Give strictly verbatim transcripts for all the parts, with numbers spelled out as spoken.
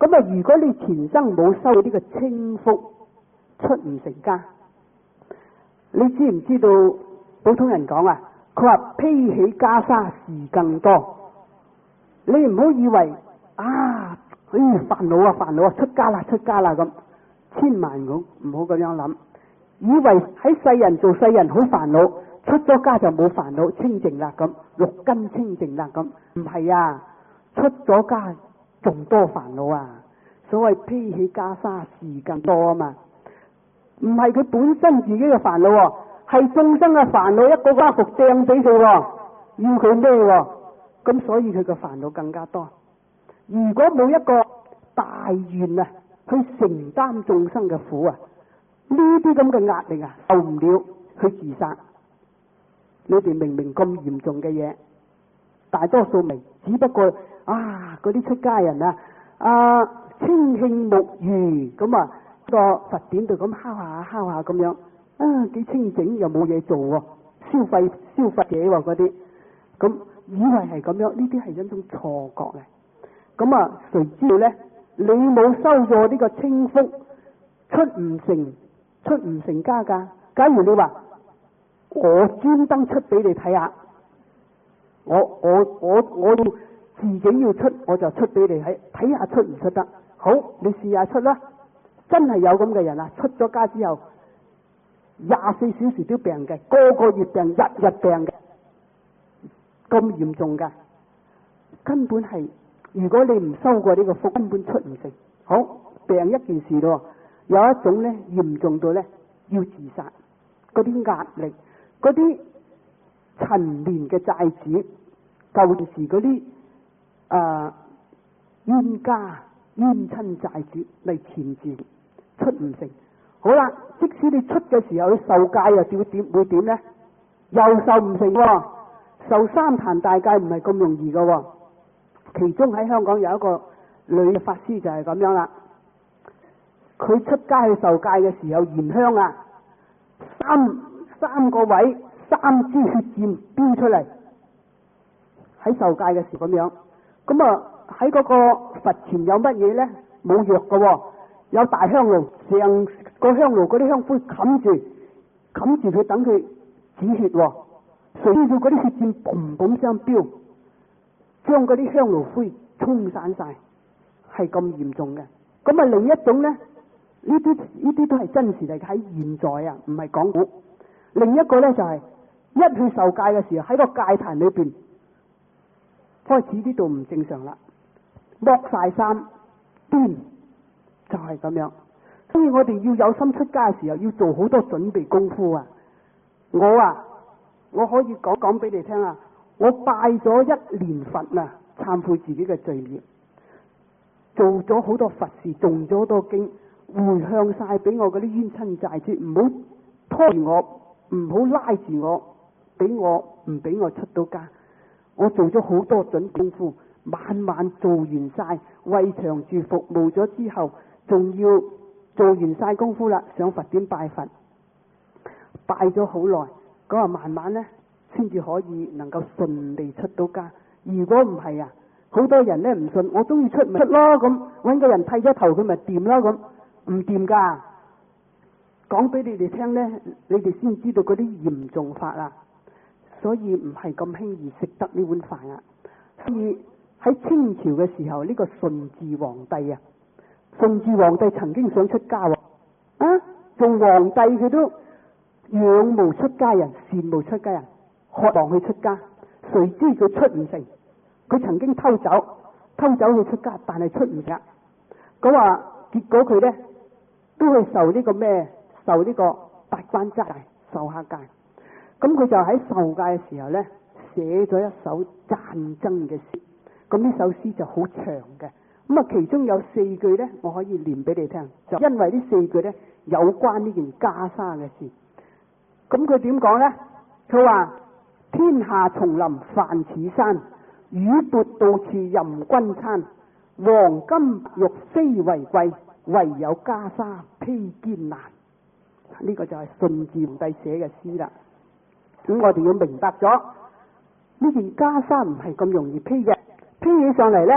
咁啊，如果你前生冇修呢個清福，出唔成家。你知唔知道普通人講啊？佢話披起袈裟事更多。你唔好以為啊，哎煩惱啊煩惱啊，出家啦出家啦咁，千萬唔好唔好咁樣諗，以為喺世人做世人好煩惱，出咗家就冇煩惱，清淨啦咁，六根清淨啦咁，唔係啊，出咗家仲多煩惱啊！所謂披起袈裟事更多啊嘛，唔係佢本身自己嘅煩惱，係眾生嘅煩惱，一個家服掟俾佢，要佢孭，咁所以佢嘅煩惱更加多。如果冇一個大願啊，去承擔眾生嘅苦啊，呢啲咁嘅壓力啊，受唔了，去自殺。你哋明明咁嚴重嘅嘢，大多數明，只不過啊，嗰啲出家人啊，啊清慶木魚咁啊，個佛典度咁敲下敲下咁樣，啊幾清靜又冇嘢做喎，消費消費者喎嗰啲，咁以為係咁樣，呢啲係一種錯覺嘅。咁啊，誰知道咧？你冇修過呢個清福，出唔成出唔成家噶。假如你話我專登出俾你睇下，我我我我要自己要出，我就出俾你睇，睇下出唔出得。好，你試下出啦。真係有咁嘅人啊！出咗家之後，廿四小時都病嘅，個個月病，日日病嘅，咁嚴重噶，根本係。如果你唔修過呢個福，根本出唔成。好，病一件事咯，有一種咧嚴重到咧要自殺，嗰啲壓力，嗰啲陳年嘅債主，舊時嗰啲誒冤家冤親債主嚟纏住，出唔成。好啦，即使你出嘅時候，你受戒又點點會點咧？又受唔成喎，受三壇大戒唔係咁容易噶喎。其中喺香港有一個女法師就係咁樣啦，佢出家去受戒嘅時候燃香啊，三三個位三支血箭飆出嚟，喺受戒嘅時咁樣。咁啊喺嗰個佛前有乜嘢咧？冇藥噶喎，有大香爐，成個香爐嗰啲香灰冚住冚住佢，等佢止血喎。誰知道嗰啲血箭嘭嘭聲飆，將嗰啲香爐灰沖散晒，係咁嚴重嘅。咁啊另一種咧，呢啲呢啲都係真實嚟嘅，喺現在啊，唔係講古。另一個咧就係、是、一去受戒嘅時候，喺個戒壇裏邊開始呢度唔正常啦，剝晒衫，癲就係、是、咁樣。所以我哋要有心出家嘅時候，要做好多準備功夫啊！我啊，我可以講講俾你聽啊！我拜咗一年佛啊，懺悔自己嘅罪孽，做咗好多佛事，誦咗好多經，回向晒俾我嗰啲冤親債主，唔好拖住我，唔好拉住我，俾我唔俾我出到家。我做咗好多準功夫，晚晚做完晒，為長住服務咗之後，仲要做完晒功夫啦，上佛典拜佛，拜咗好耐，咁啊慢慢咧，先至可以能夠順利出到家。如果唔係啊，好多人咧唔信，我中意出咪出咯，咁搵個人剃咗頭佢咪掂咯，咁唔掂噶。講俾你哋聽咧，你哋先知道嗰啲嚴重法啊。所以唔係咁輕易食得呢碗飯啊。所以喺清朝嘅時候，呢、這個順治皇帝啊，順治皇帝曾經想出家喎，啊，做皇帝佢都仰慕出家人，羨慕出家人，渴望去出家。誰知佢出唔成，佢曾經偷走，偷走去出家，但係出唔成。咁話結果佢咧都去受呢個咩？受呢個八關齋戒，受下戒。咁佢就喺受戒嘅時候咧，寫咗一首讚僧嘅詩。咁呢首詩就好長嘅。咁啊，其中有四句咧，我可以念俾你聽。就因為呢四句咧，有關呢件袈裟嘅事。咁佢點講咧？佢話：天下叢林繁似山，雨缽到處任君餐。黃金玉非為貴，唯有袈裟披肩難。呢、這個就係順治皇帝寫嘅詩啦。咁我哋要明白咗呢件袈裟唔係咁容易披嘅，披起上嚟咧，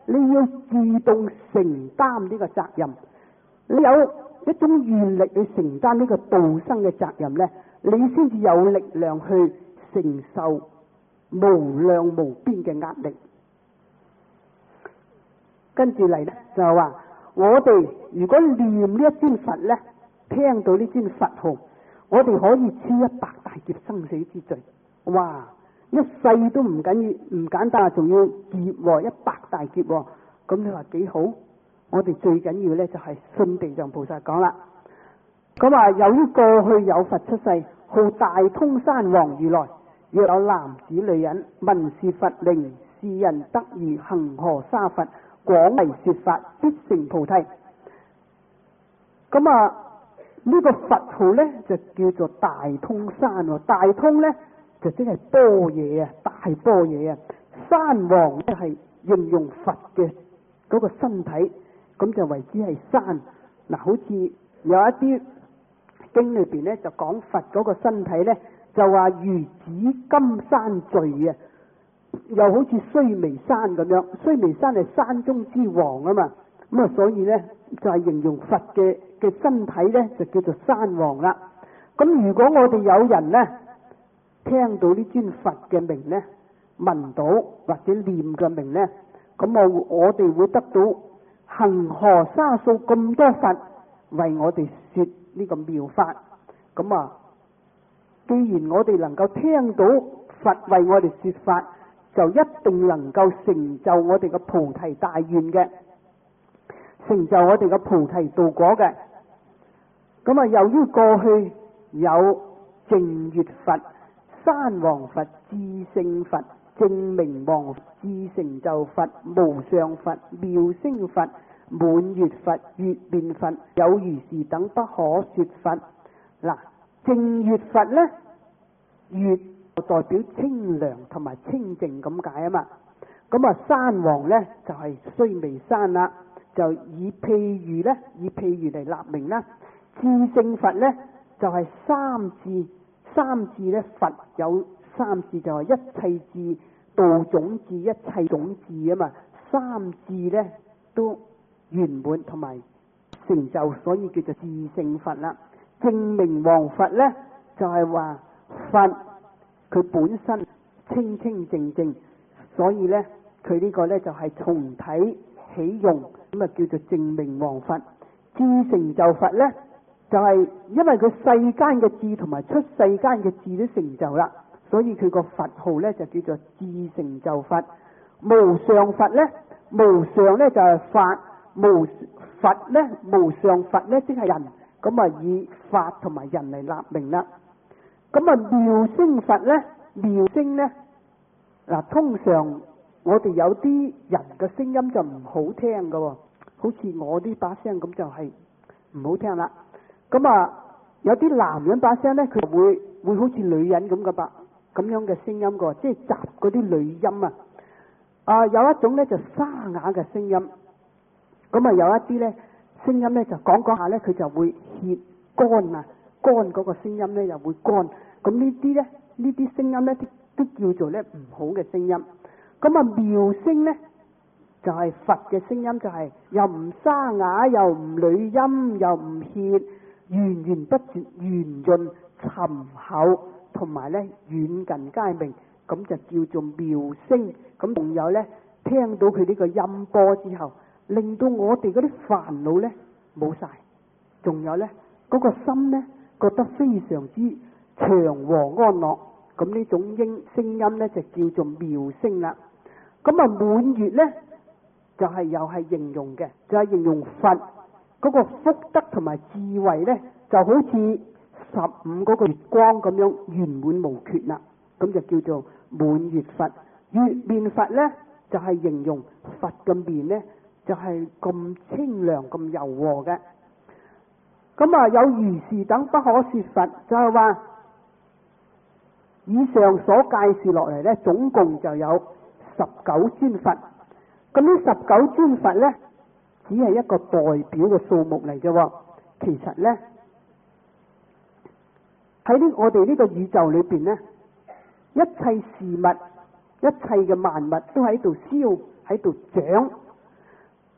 你要自動承擔呢個責任。你有一種願力去承擔呢個度生嘅責任呢，你先至有力量去承受無量無邊嘅壓力。跟住嚟呢，就係話，我哋如果念呢一尊佛呢，聽到呢尊佛號，我哋可以超一百大劫生死之罪。哇！一世都唔緊要，唔簡單，仲要劫喎，一百大劫喎。咁你話幾好？我哋最緊要呢，就係信地藏菩薩講啦。咁話由於過去有佛出世，號大通山王如來，若有男子女人聞是佛名，是人得遇恒河沙佛，廣為說法，必成菩提。咁啊，呢、這個佛號呢，就叫做大通山。大通呢，就即係般若啊，大般若啊。山王呢，係形容佛嘅嗰個身體，咁就為之係山。嗱，好似有一啲經裏邊呢，就講佛嗰個身體呢，就話如紫金山聚啊，又好似須彌山咁樣。須彌山係山中之王啊嘛，咁啊，所以呢，就係、是、形容佛嘅嘅身體呢，就叫做山王啦。咁如果我哋有人呢，聽到呢尊佛嘅名呢，聞到或者念嘅名呢，咁我我哋會得到恒河沙數咁多佛為我哋說呢個妙法。咁啊，既然我哋能夠聽到佛為我哋說法，就一定能夠成就我哋嘅菩提大願嘅，成就我哋嘅菩提道果嘅。咁啊，由於過去有淨月佛、山王佛、智勝佛、正明王佛、智成就佛、無上佛、妙聲佛、滿月佛、月面佛，有如是等不可說佛。嗱，淨月佛呢，月代表清涼同埋清淨咁解啊嘛。咁啊，山王呢，就係須彌山啦，就以譬喻呢，以譬喻嚟立名啦。智勝佛呢，就係、是、三智，三智呢，佛有三智，就係一切智、道種智、一切種智啊嘛。三智呢，都圓滿同埋成就，所以叫做智勝佛啦。正明王佛呢，就係、是、話佛佢本身清清淨淨，所以呢，佢呢個呢，就係、是、從體起用，咁啊叫做正明王佛。智成就佛呢，就係、是、因為佢世間嘅智同埋出世間嘅智都成就啦，所以佢個佛號呢，就叫做智成就佛。無上佛呢，無上呢，就係、是、法，無佛呢，無上佛呢，即係人，咁啊以法同埋人嚟立名啦。咁啊妙聲佛呢，妙聲呢，嗱，通常我哋有啲人嘅聲音就唔好聽噶，好似我呢把聲咁就係唔好聽啦。咁啊，有啲男人把聲咧，佢會會好似女人咁嘅吧，咁樣嘅聲音嘅，即係雜嗰啲女音啊。啊，有一種咧就沙啞嘅聲音，咁啊有一啲咧聲音咧就講講下咧，佢就會歇乾啊，乾嗰個聲音咧又會乾。咁呢啲咧，呢啲聲音咧都叫做咧唔好嘅聲音。咁啊妙聲咧就係、是、佛嘅聲音，就係、是、又唔沙啞，又唔女音，又唔歇。源源不絕、圓潤、沉厚，同埋咧遠近皆明，咁就叫做妙聲。咁仲有咧，聽到佢呢個音波之後，令到我哋嗰啲煩惱咧冇晒。仲有咧，嗰、那個心咧覺得非常之祥和安樂。咁呢種音聲音咧就叫做妙聲啦。咁啊滿月咧就係、是、又係形容嘅，就係、是、形容佛。嗰個福德同埋智慧呢，就好似十五嗰個月光咁樣圓滿無缺啦，咁就叫做滿月佛。月面佛呢，就係、是、形容佛嘅面呢，就係、是、咁清涼咁柔和嘅。咁啊，有如是等不可說佛，就係、是、話以上所介紹落嚟呢，總共就有十九尊佛。咁呢十九尊佛呢，只係一個代表嘅數目嚟嘅。其實呢，喺呢我哋呢個宇宙裏邊呢，一切事物、一切嘅萬物都喺度燒、喺度長、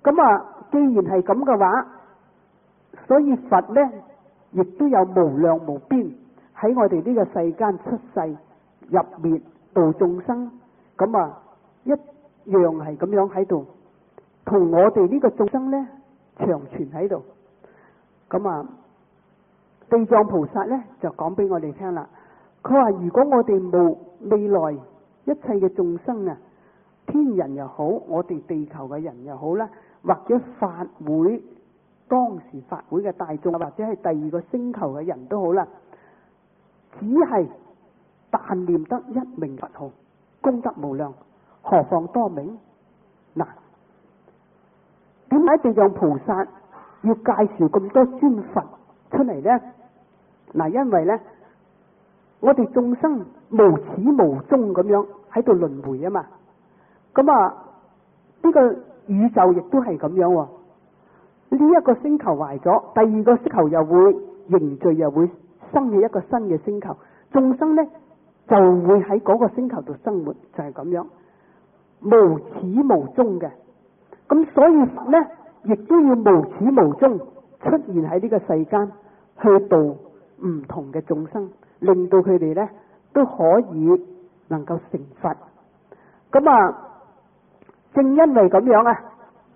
咁啊，既然係咁嘅話，所以佛呢亦都有無量無邊喺我哋呢個世間出世入滅度眾生，咁啊一樣係咁樣喺度，同我哋呢個眾生呢長存喺度。咁啊，地藏菩薩呢就講俾我哋聽啦，佢話如果我哋無未來一切嘅眾生啊，天人又好，我哋地球嘅人又好啦，或者法會當時法會嘅大眾，或者係第二個星球嘅人都好啦，只係但念得一名佛號，功德無量，何況多名？嗱，點解地藏菩薩要介紹咁多尊佛出嚟呢？嗱，因為呢，我哋眾生無始無終咁樣喺度輪迴啊嘛，咁啊呢個宇宙亦都係咁樣喎。呢一個星球壞咗，第二個星球又會凝聚，又會生起一個新嘅星球，眾生呢就會喺嗰個星球度生活，就係咁樣無始無終嘅。咁所以佛呢亦都要無始無終出現喺呢個世間，去度唔同嘅眾生，令到佢哋呢都可以能夠成佛。咁啊，正因為咁樣啊，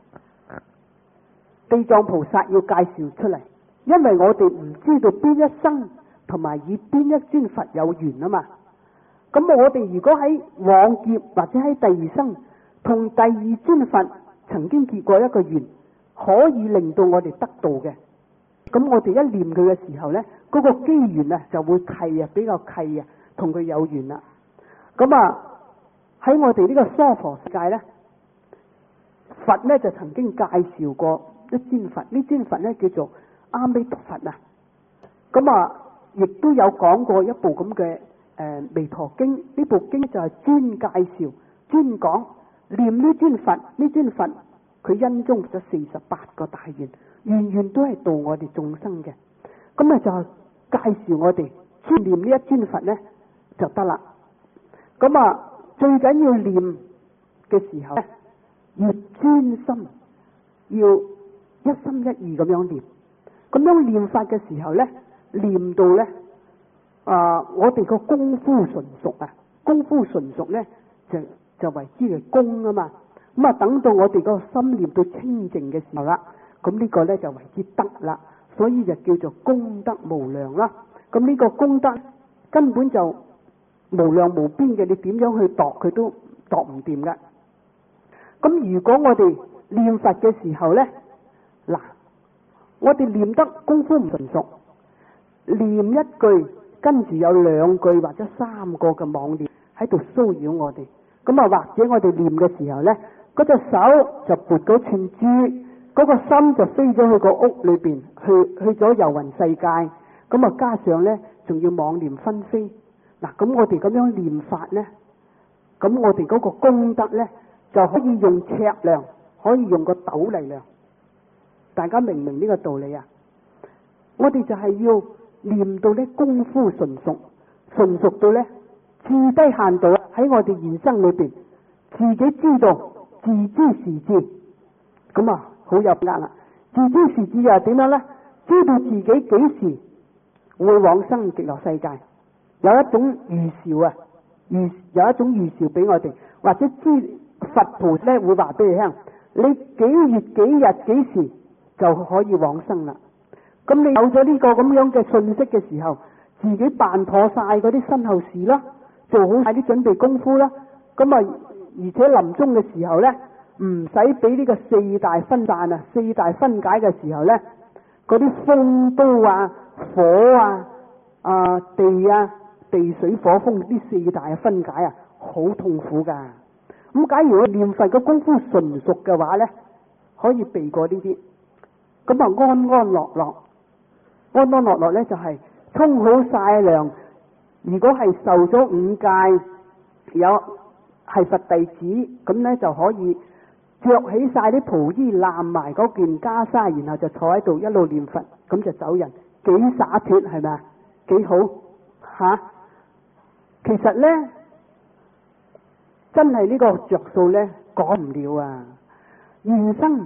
地藏菩薩要介紹出嚟，因為我哋唔知道邊一生同埋與邊一尊佛有緣啊嘛。咁我哋如果喺往劫或者喺第二生同第二尊佛曾經結過一個緣，可以令到我哋得到嘅，咁我哋一念佢嘅時候呢，嗰、那個機緣啊就會契啊，比較契啊，同佢有緣啦。咁啊喺我哋呢個娑婆世界呢，佛呢就曾經介紹過一尊佛，呢尊佛呢叫做阿彌陀佛啊。咁啊亦都有講過一部咁嘅誒彌陀經，呢部經就係專介紹專講念呢尊佛，呢尊佛佢恩中咗四十八個大願，願願都係度我哋眾生嘅。咁啊就介紹我哋專念呢一尊佛呢就得啦。咁啊最緊要念嘅時候呢，要專心，要一心一意咁樣念。咁樣念法嘅時候呢，念到呢，啊、呃，我哋個功夫純熟啊，功夫純熟呢，就就為之嘅功啊嘛。咁啊，等到我哋個心念到清淨嘅時候啦，咁呢個呢就為之德啦，所以就叫做功德無量啦。咁呢個功德根本就無量無邊嘅，你點樣去度佢都度唔掂噶。咁如果我哋念佛嘅時候呢，嗱，我哋念得功夫唔純熟，念一句跟住有兩句或者三個嘅妄念喺度騷擾我哋，咁啊或者我哋念嘅時候呢，嗰隻手就撥嗰串珠，嗰個心就飛咗去個屋裏邊，去去咗遊魂世界，咁啊加上呢仲要妄念紛飛。嗱，咁我哋咁樣念法呢，咁我哋嗰個功德呢，就可以用尺量，可以用個斗嚟量。大家明唔明呢個道理啊？我哋就係要念到呢功夫純熟，純熟到呢至低限度喺我哋現生裏邊，自己知道自知時至，咁啊好有壓啦。自知時至又係點樣呢？知道自己幾時會往生極樂世界。有一種預兆啊，預有一種預兆俾我哋，或者知佛菩薩咧會話俾你聽，你幾月幾日幾時就可以往生啦。咁你有咗呢個咁樣嘅信息嘅時候，自己辦妥晒嗰啲身後事啦，做好晒啲準備功夫啦。咁啊，而且臨終嘅時候咧，唔使俾呢個四大分散啊，四大分解嘅時候咧，嗰啲風刀啊、火啊、啊地啊。地水火風呢四大分解啊，好痛苦噶。咁假如我念佛嘅功夫純熟嘅話呢，可以避過呢啲，咁啊安安樂樂，安安樂樂呢就係沖好晒涼。如果係受咗五戒，有係佛弟子，咁呢就可以着起晒啲袍衣，攬埋嗰件袈裟，然後就坐喺度一路念佛，咁就走人，幾灑脫係咪啊？幾好吓？其實呢，真係呢個着數呢講唔了啊！現生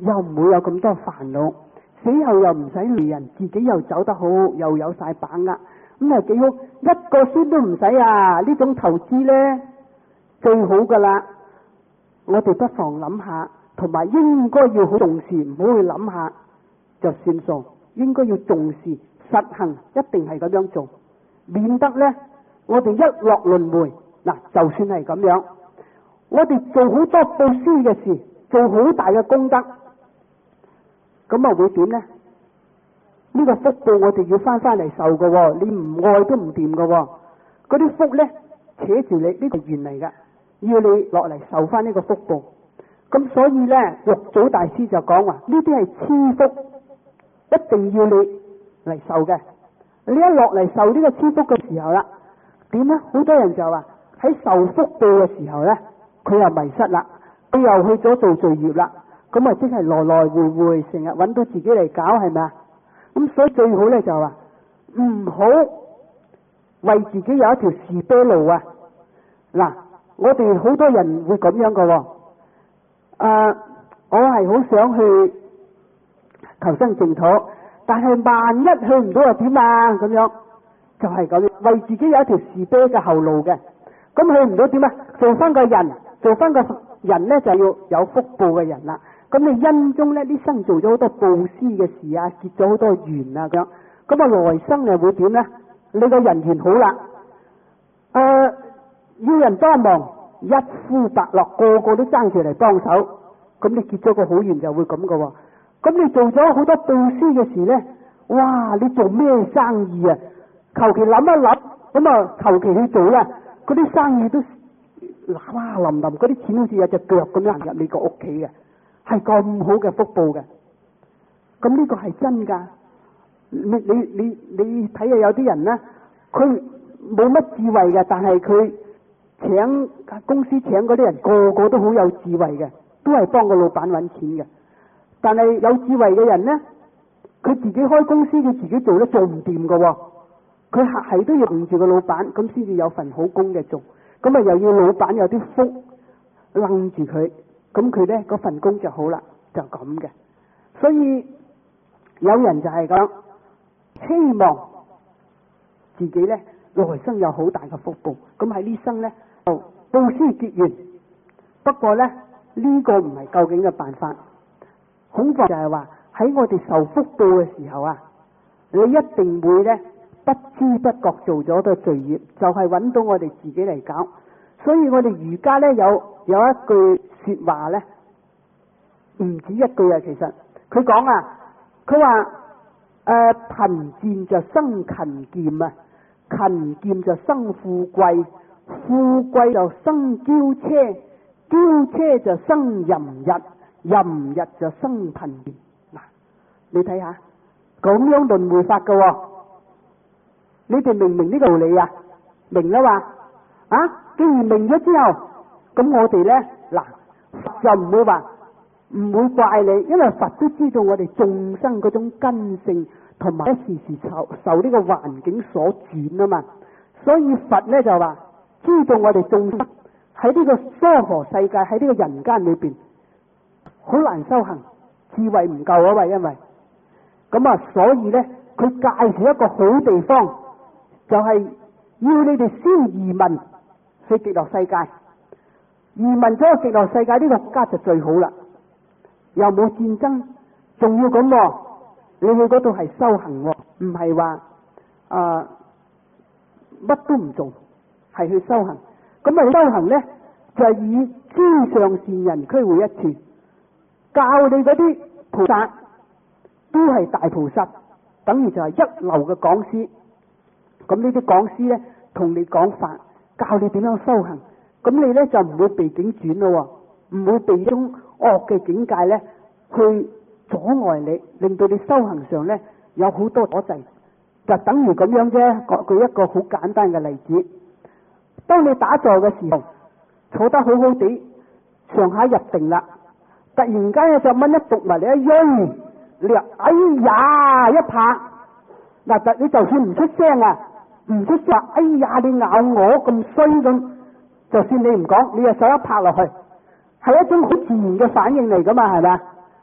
又唔會有咁多煩惱，死後又唔使累人，自己又走得好，又有晒把握，咁啊幾好，一個仙都唔使啊！呢種投資呢，最好噶啦，我哋不妨諗下，同埋應該要好重視，唔好去諗下就算數，應該要重視實行，一定係咁樣做，免得呢，我哋一落輪迴嗱，就算係咁樣，我哋做好多布施嘅事，做好大嘅功德，咁啊會點呢？呢個福報我哋要翻翻嚟受嘅喎，你唔愛都唔掂嘅喎，嗰啲福呢，扯住你，呢個緣嚟噶，要你落嚟受翻呢個福報。咁所以呢，六祖大師就講話呢啲係癡福，一定要你嚟受嘅。你一落嚟受呢個癡福嘅時候啦，點呢？好多人就話喺受福報嘅時候呢，佢又迷失啦，佢又去咗做罪業啦，咁啊即係來來回回成日揾到自己嚟搞，係咪啊？咁所以最好咧就話唔好為自己有一條士啤路啊！嗱，我哋好多人會咁樣噶、哦，誒、呃，我係好想去求生淨土，但係萬一去唔到又點啊？咁樣就係咁，為自己有一條士啤嘅後路嘅，咁去唔到點啊？做翻個人，做翻個人咧就要有福報嘅人啦。咁你因中咧呢生做咗好多布施嘅事啊，結咗好多緣啊，咁樣，咁啊來生又會點咧？你個人緣好啦，誒、呃，要人幫忙，一呼百諾，個個都爭住嚟幫手，咁你結咗個好緣就會咁噶喎。咁你做咗好多布施嘅事咧，哇！你做咩生意啊？求其諗一諗，咁啊求其去做啦，嗰啲生意都嗱哇淋淋，嗰啲錢好似有隻腳咁樣行入你個屋企嘅。係咁好嘅福報嘅，咁呢個係真噶。你你你你睇下有啲人呢，佢冇乜智慧嘅，但係佢請公司請嗰啲人個個都好有智慧嘅，都係幫個老闆搵錢嘅。但係有智慧嘅人呢，佢自己開公司，佢自己做都做唔掂噶，佢係係都要扶住個老闆，咁先至有份好工嘅做。咁啊又要老闆有啲福楞住佢。咁佢呢嗰份工就好啦，就咁嘅。所以有人就係講，希望自己呢來生有好大嘅福報。咁喺呢生呢，就布施結緣。不過呢，呢、呢個唔係究竟嘅辦法。恐怕就係話喺我哋受福報嘅時候啊，你一定會呢不知不覺做咗個罪業，就係、是、揾到我哋自己嚟搞。所以我哋儒家呢，有有一句說話呢，唔止一句啊，其實佢講啊，佢話誒貧賤就生勤儉啊，勤儉就生富貴，富貴就生驕奢，驕奢就生淫逸，淫逸就生貧賤。嗱，你睇下咁樣輪迴法噶、哦，你哋明唔明呢個道理啊？明啦嘛？啊，既然明咗之後，咁我哋呢，嗱，佛就唔會話唔會怪你，因為佛都知道我哋眾生嗰種根性，同埋一時時受受呢個環境所轉啊嘛，所以佛呢就話知道我哋眾生喺呢個娑婆世界，喺呢個人間裏邊好難修行，智慧唔夠啊嘛，因為咁啊，所以呢，佢介紹一個好地方，就係、是、要你哋先移民去極樂世界。移民咗個極樂世界，呢個國家就最好啦，又冇戰爭，仲要咁，你去嗰度係修行，唔係話啊乜都唔做，係去修行。咁啊修行呢，就係以諸上善人俱會一處，教你嗰啲菩薩都係大菩薩，等於就係一流嘅講師。咁呢啲講師呢，同你講法，教你點樣修行。咁你呢，就唔會被境轉咯，唔會被一種惡嘅境界呢去阻礙你，令到你修行上呢有好多阻滯。就等於咁樣啫。舉一個好簡單嘅例子，當你打坐嘅時候，坐得好好地，上下入定啦，突然間有隻蚊一毒埋你一喐，你話哎呀一拍，嗱，你就算唔出聲啊，唔出聲，哎呀你咬我咁衰咁。就算你唔講，你又手一拍落去，係一種好自然嘅反應嚟噶嘛，係咪？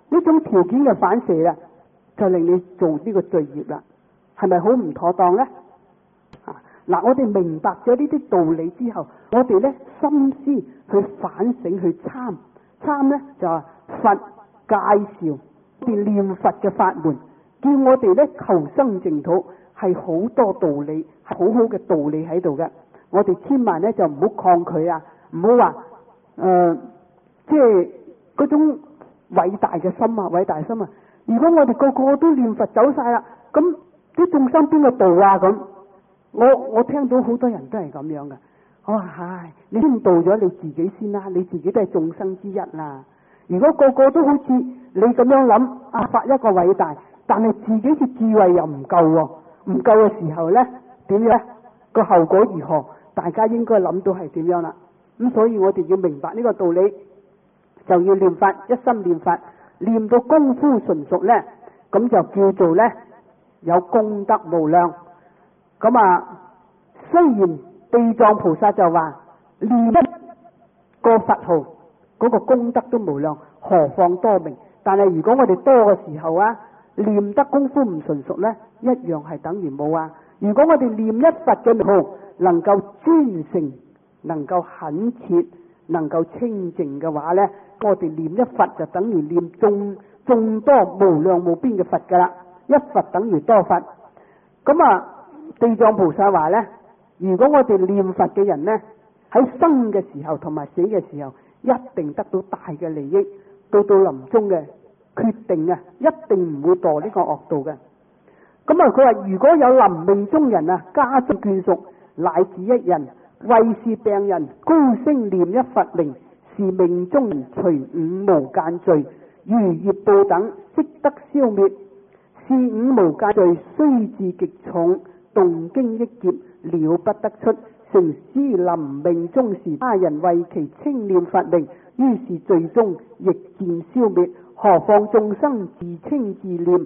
呢種條件嘅反射啊，就令你做呢個罪業啦，係咪好唔妥當呢？啊，嗱，我哋明白咗呢啲道理之後，我哋咧心思去反省去參參咧，就係佛介紹我哋念佛嘅法門，叫我哋咧求生淨土，係好多道理，係好好嘅道理喺度嘅。我哋千萬咧就唔好抗拒啊，唔好話誒，即係嗰種偉大嘅心啊，偉大心啊！如果我哋個個都念佛走晒啦，咁啲眾生邊個度啊？咁我我聽到好多人都係咁樣嘅。我話唉，你先度咗你自己先啦，你自己都係眾生之一啦。如果個個都好似你咁樣諗，啊發一個偉大，但係自己嘅智慧又唔夠喎，唔夠嘅時候咧，點樣？個後果如何？大家應該諗到係點樣啦。咁所以我哋要明白呢個道理，就要念法，一心念法，念到功夫純熟咧，咁就叫做咧有功德無量。咁啊，雖然地藏菩薩就話念一個佛號嗰個功德都無量，何況多名？但係如果我哋多嘅時候啊，念得功夫唔純熟咧，一樣係等於冇啊。如果我哋念一佛嘅名號能夠專誠，能夠懇切，能夠清淨嘅話呢，我哋念一佛就等於念眾眾多無量無邊嘅佛噶啦，一佛等於多佛。咁啊，地藏菩薩話呢，如果我哋念佛嘅人呢，喺生嘅時候同埋死嘅時候，一定得到大嘅利益，到到臨終嘅決定啊，一定唔會墮呢個惡道嘅。咁啊，佢話如果有臨命中人啊，家中眷屬乃至一人，為是病人高聲念一佛名，是命中人除五無間罪、如業報等，悉得消滅。是五無間罪雖至極重，動經億劫了不得出。成思臨命終時，他人為其稱念佛名，於是罪中亦見消滅。何況眾生自稱自念，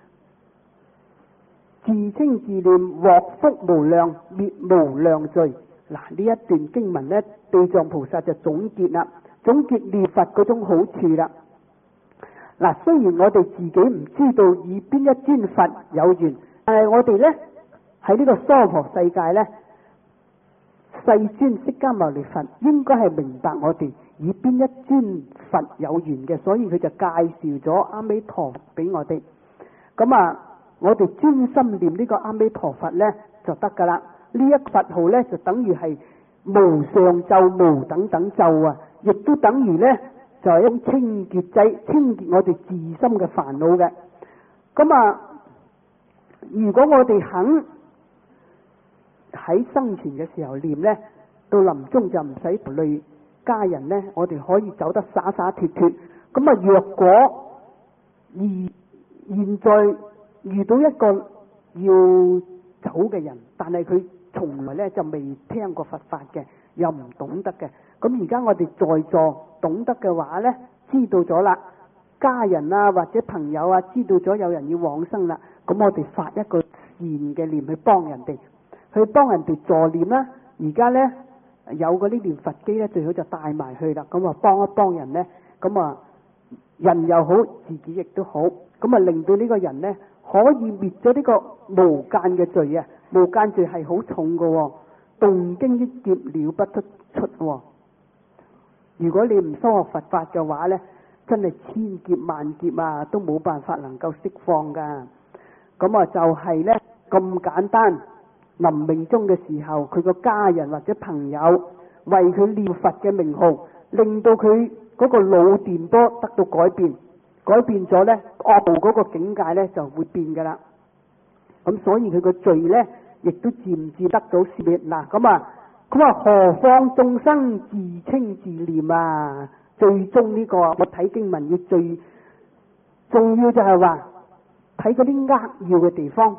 自稱自念獲福無量，滅無量罪。嗱，呢一段經文呢，地藏菩薩就總結啦，總結念佛嗰種好處啦。嗱，雖然我哋自己唔知道與邊一尊佛有緣，但係我哋呢喺呢個娑婆世界呢，世尊釋迦牟尼佛應該係明白我哋與邊一尊佛有緣嘅，所以佢就介紹咗阿彌陀佛俾我哋。咁啊，我哋專心念呢個阿彌陀佛呢就得噶啦。呢一佛號呢就等於係無上咒、無等等咒啊，亦都等於呢就係一種清潔劑，清潔我哋自心嘅煩惱嘅。咁啊，如果我哋肯喺生前嘅時候念呢，到臨終就唔使累家人呢，我哋可以走得灑灑脫脫。咁啊，若果而現在遇到一個要走嘅人，但係佢從來咧就未聽過佛法嘅，又唔懂得嘅。咁而家我哋在座懂得嘅話呢，知道咗啦，家人啊或者朋友啊知道咗有人要往生啦，咁我哋發一個善嘅念去幫人哋，去幫人哋助念啦。而家呢，有嗰啲念佛機呢，最好就帶埋去啦。咁啊幫一幫人呢，咁啊人又好，自己亦都好，咁啊令到呢個人呢，可以滅咗呢個無間嘅罪啊！無間罪係好重嘅喎，動經億劫了不得出喎。如果你唔修學佛法嘅話呢，真係千劫萬劫啊，都冇辦法能夠釋放噶。咁啊就係呢，咁簡單。臨命終嘅時候，佢個家人或者朋友為佢念佛嘅名號，令到佢嗰個腦電波得到改變，改變咗呢，惡道嗰個境界呢就會變噶啦。咁所以佢個罪呢，亦都漸漸得到消滅。嗱，咁啊，咁啊，何況眾生自稱自念啊？最終呢個我睇經文要最重要就係話睇嗰啲扼要嘅地方。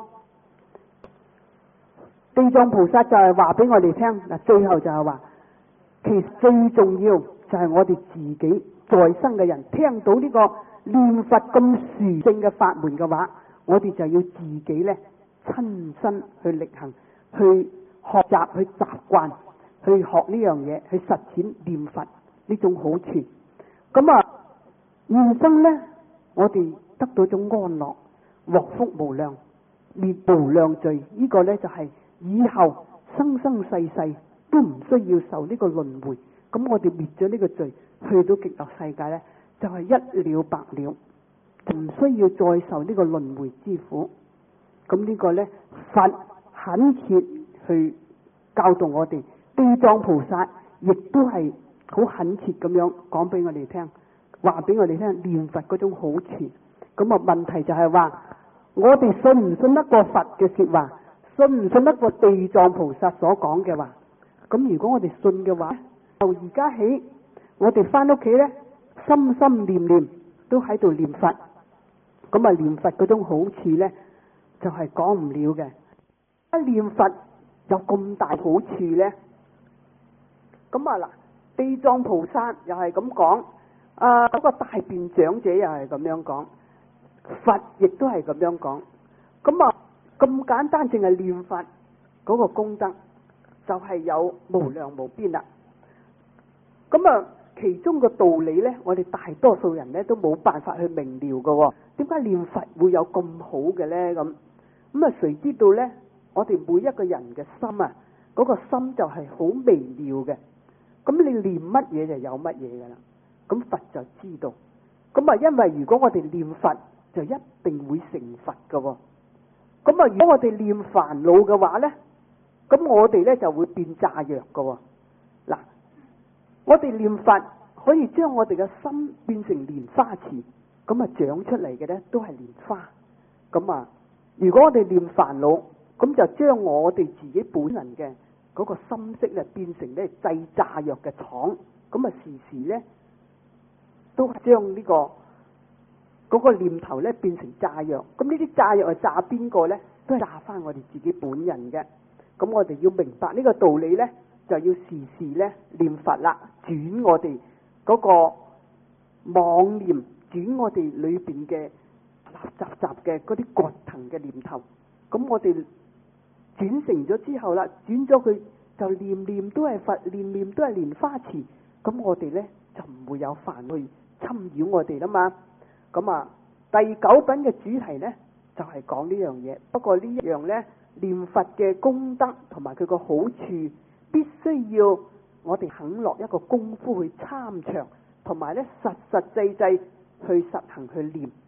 地藏菩薩就係話俾我哋聽，嗱，最後就係話，其實最重要就係我哋自己在生嘅人聽到呢個念佛咁殊勝嘅法門嘅話，我哋就要自己呢親身去力行，去學習，去習慣，去學呢樣嘢，去實踐念佛呢種好處。咁啊，現生呢我哋得到種安樂，獲福無量，滅無量罪。呢、這個呢，就係以後生生世世都唔需要受呢個輪迴。咁我哋滅咗呢個罪，去到極樂世界呢，就係、是、一了百了，就唔需要再受呢個輪迴之苦。咁呢個呢，佛懇切去教導我哋，地藏菩薩亦都係好懇切咁樣講俾我哋聽，話俾我哋聽念佛嗰種好處。咁啊，問題就係話，我哋信唔信得過佛嘅說話，信唔信得過地藏菩薩所講嘅話？咁如果我哋信嘅話，由而家起，我哋翻屋企呢，心心念念都喺度念佛。咁啊，念佛嗰種好處呢，就係講唔了嘅。一念佛有咁大好處呢？咁啊嗱，地藏菩薩又係咁講，啊嗰個大辯長者又係咁樣講，佛亦都係咁樣講。咁啊，咁簡單淨係念佛嗰個功德就係有無量無邊啦。咁啊，其中個道理呢，我哋大多數人呢都冇辦法去明了㗎。點解念佛會有咁好嘅呢？咁咁啊，誰知道呢？我哋每一個人嘅心啊，嗰個心就係好微妙嘅。咁你念乜嘢就有乜嘢噶啦。咁佛就知道。咁啊，因為如果我哋念佛，就一定會成佛噶。咁啊，如果我哋念煩惱嘅話呢，咁我哋呢就會變炸藥噶。嗱，我哋念佛可以將我哋嘅心變成蓮花池，咁啊長出嚟嘅呢都係蓮花。咁啊，如果我哋念煩惱，咁就將我哋自己本人嘅嗰個心識咧變成咧製炸藥嘅廠，咁啊時時咧都係將呢個嗰個念頭咧變成炸藥。咁呢啲炸藥係炸邊個咧？都係炸翻我哋自己本人嘅。咁我哋要明白呢個道理咧，就要時時咧念佛啦，轉我哋嗰個妄念，轉我哋裏邊嘅雜雜雜嘅嗰啲葛藤嘅念頭。咁我哋轉成咗之後啦，轉咗佢就念念都係佛，念念都係蓮花池。咁我哋呢，就唔會有煩去侵擾我哋啦嘛。咁啊，第九品嘅主題呢，就係講呢樣嘢。不過呢一樣呢，念佛嘅功德同埋佢個好處，必須要我哋肯落一個功夫去參詳，同埋呢實實際際去實行去念。